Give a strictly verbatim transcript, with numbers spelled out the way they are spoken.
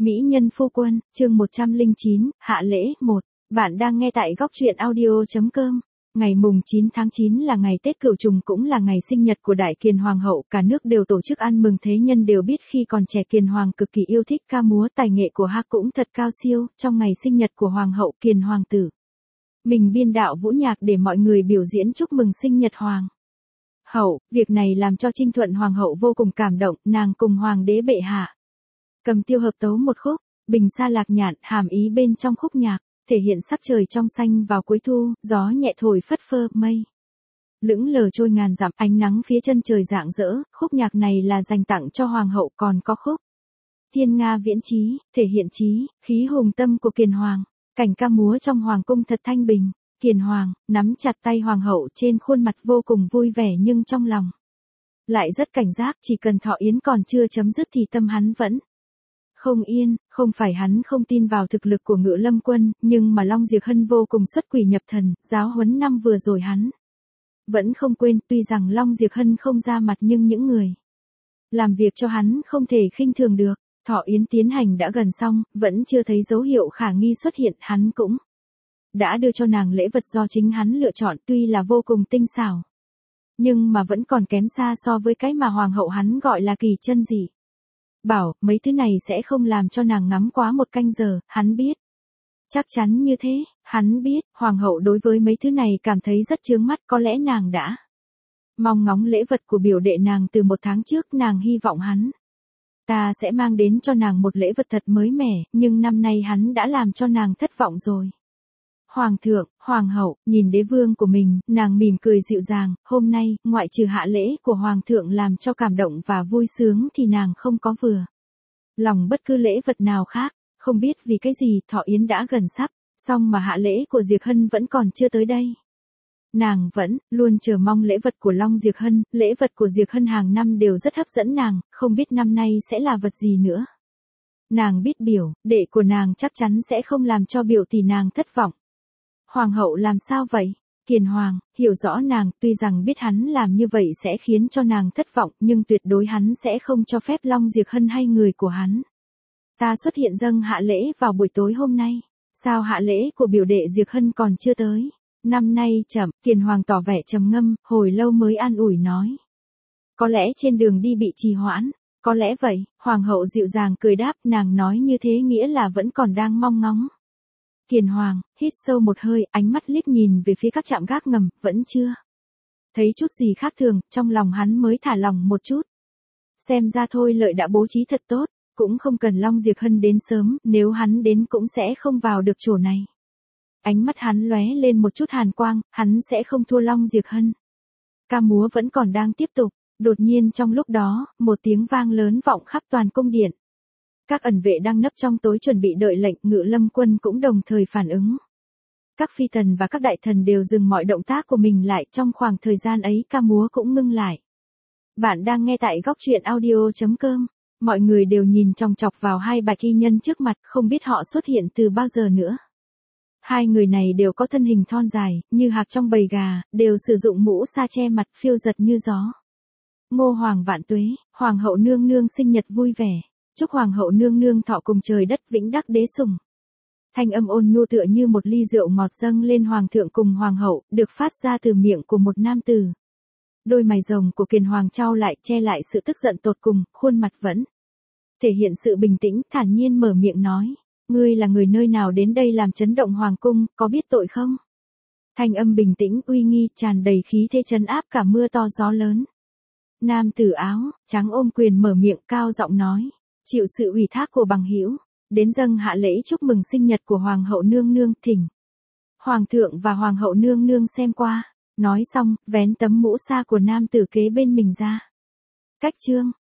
Mỹ nhân phu quân, chương một trăm lẻ chín, hạ lễ, một. Bạn đang nghe tại góc truyện audio chấm com. Ngày mùng chín tháng chín là ngày Tết Cửu Trùng, cũng là ngày sinh nhật của Đại Kiền Hoàng hậu, cả nước đều tổ chức ăn mừng. Thế nhân đều biết khi còn trẻ Kiền Hoàng cực kỳ yêu thích ca múa, tài nghệ của Hạc cũng thật cao siêu. Trong ngày sinh nhật của Hoàng hậu, Kiền Hoàng tử mình biên đạo vũ nhạc để mọi người biểu diễn chúc mừng sinh nhật Hoàng hậu. Việc này làm cho Trinh Thuận Hoàng hậu vô cùng cảm động, nàng cùng Hoàng đế bệ hạ cầm tiêu hợp tấu một khúc Bình Sa Lạc Nhạn, hàm ý bên trong khúc nhạc thể hiện sắc trời trong xanh vào cuối thu, gió nhẹ thổi phất phơ, mây lững lờ trôi ngàn dặm, ánh nắng phía chân trời rạng rỡ. Khúc nhạc này là dành tặng cho Hoàng hậu. Còn có khúc Thiên Nga Viễn Chí, thể hiện chí khí hùng tâm của Kiền Hoàng. Cảnh ca múa trong Hoàng cung thật thanh bình. Kiền Hoàng nắm chặt tay Hoàng hậu, trên khuôn mặt vô cùng vui vẻ nhưng trong lòng lại rất cảnh giác. Chỉ cần thọ yến còn chưa chấm dứt thì tâm hắn vẫn không yên. Không phải hắn không tin vào thực lực của Ngự Lâm quân, nhưng mà Long Diệp Hân vô cùng xuất quỷ nhập thần, giáo huấn năm vừa rồi hắn vẫn không quên. Tuy rằng Long Diệp Hân không ra mặt nhưng những người làm việc cho hắn không thể khinh thường được. Thọ yến tiến hành đã gần xong, vẫn chưa thấy dấu hiệu khả nghi xuất hiện. Hắn cũng đã đưa cho nàng lễ vật do chính hắn lựa chọn, tuy là vô cùng tinh xảo, nhưng mà vẫn còn kém xa so với cái mà Hoàng hậu hắn gọi là kỳ chân dị bảo. Mấy thứ này sẽ không làm cho nàng ngắm quá một canh giờ, hắn biết. Chắc chắn như thế, hắn biết, Hoàng hậu đối với mấy thứ này cảm thấy rất chướng mắt. Có lẽ nàng đã mong ngóng lễ vật của biểu đệ nàng từ một tháng trước. Nàng hy vọng hắn ta sẽ mang đến cho nàng một lễ vật thật mới mẻ, nhưng năm nay hắn đã làm cho nàng thất vọng rồi. Hoàng thượng, Hoàng hậu, nhìn đế vương của mình, nàng mỉm cười dịu dàng. Hôm nay, ngoại trừ hạ lễ của Hoàng thượng làm cho cảm động và vui sướng thì nàng không có vừa lòng bất cứ lễ vật nào khác. Không biết vì cái gì, thọ yến đã gần sắp xong mà hạ lễ của Diệp Hân vẫn còn chưa tới đây. Nàng vẫn luôn chờ mong lễ vật của Long Diệp Hân. Lễ vật của Diệp Hân hàng năm đều rất hấp dẫn nàng, không biết năm nay sẽ là vật gì nữa. Nàng biết biểu đệ của nàng chắc chắn sẽ không làm cho biểu tỷ nàng thất vọng. Hoàng hậu làm sao vậy? Kiền Hoàng hiểu rõ nàng, tuy rằng biết hắn làm như vậy sẽ khiến cho nàng thất vọng, nhưng tuyệt đối hắn sẽ không cho phép Long Diệp Hân hay người của hắn ta xuất hiện dâng hạ lễ vào buổi tối hôm nay. Sao hạ lễ của biểu đệ Diệp Hân còn chưa tới? Năm nay chậm. Kiền Hoàng tỏ vẻ trầm ngâm, hồi lâu mới an ủi nói. Có lẽ trên đường đi bị trì hoãn. Có lẽ vậy. Hoàng hậu dịu dàng cười đáp. Nàng nói như thế nghĩa là vẫn còn đang mong ngóng. Kiền Hoàng hít sâu một hơi, ánh mắt liếc nhìn về phía các trạm gác ngầm, vẫn chưa thấy chút gì khác thường. Trong lòng hắn mới thả lòng một chút. Xem ra Thôi Lợi đã bố trí thật tốt, cũng không cần Long Diệp Hân đến sớm, nếu hắn đến cũng sẽ không vào được chỗ này. Ánh mắt hắn lóe lên một chút hàn quang, hắn sẽ không thua Long Diệp Hân. Ca múa vẫn còn đang tiếp tục. Đột nhiên trong lúc đó, một tiếng vang lớn vọng khắp toàn cung điện. Các ẩn vệ đang nấp trong tối chuẩn bị đợi lệnh. Ngự Lâm quân cũng đồng thời phản ứng. Các phi tần và các đại thần đều dừng mọi động tác của mình lại. Trong khoảng thời gian ấy ca múa cũng ngưng lại. Bạn đang nghe tại góc truyện audio chấm com. Mọi người đều nhìn chòng chọc vào hai bạch y nhân trước mặt, không biết họ xuất hiện từ bao giờ nữa. Hai người này đều có thân hình thon dài, như hạc trong bầy gà, đều sử dụng mũ sa che mặt, phiêu giật như gió. Ngô Hoàng vạn tuế, Hoàng hậu nương nương sinh nhật vui vẻ. Chúc Hoàng hậu nương nương thọ cùng trời đất vĩnh đắc đế sủng. Thanh âm ôn nhu tựa như một ly rượu ngọt dâng lên Hoàng thượng cùng Hoàng hậu, được phát ra từ miệng của một nam tử. Đôi mày rồng của Kiền Hoàng trao lại, che lại sự tức giận tột cùng, khuôn mặt vẫn thể hiện sự bình tĩnh, thản nhiên mở miệng nói. Ngươi là người nơi nào đến đây làm chấn động Hoàng cung, có biết tội không? Thanh âm bình tĩnh, uy nghi, tràn đầy khí thế trấn áp cả mưa to gió lớn. Nam tử áo trắng ôm quyền mở miệng cao giọng nói. Chịu sự ủy thác của bằng hữu, đến dâng hạ lễ chúc mừng sinh nhật của Hoàng hậu nương nương, thỉnh Hoàng thượng và Hoàng hậu nương nương xem qua. Nói xong, vén tấm mũ sa của nam tử kế bên mình ra. Cách chương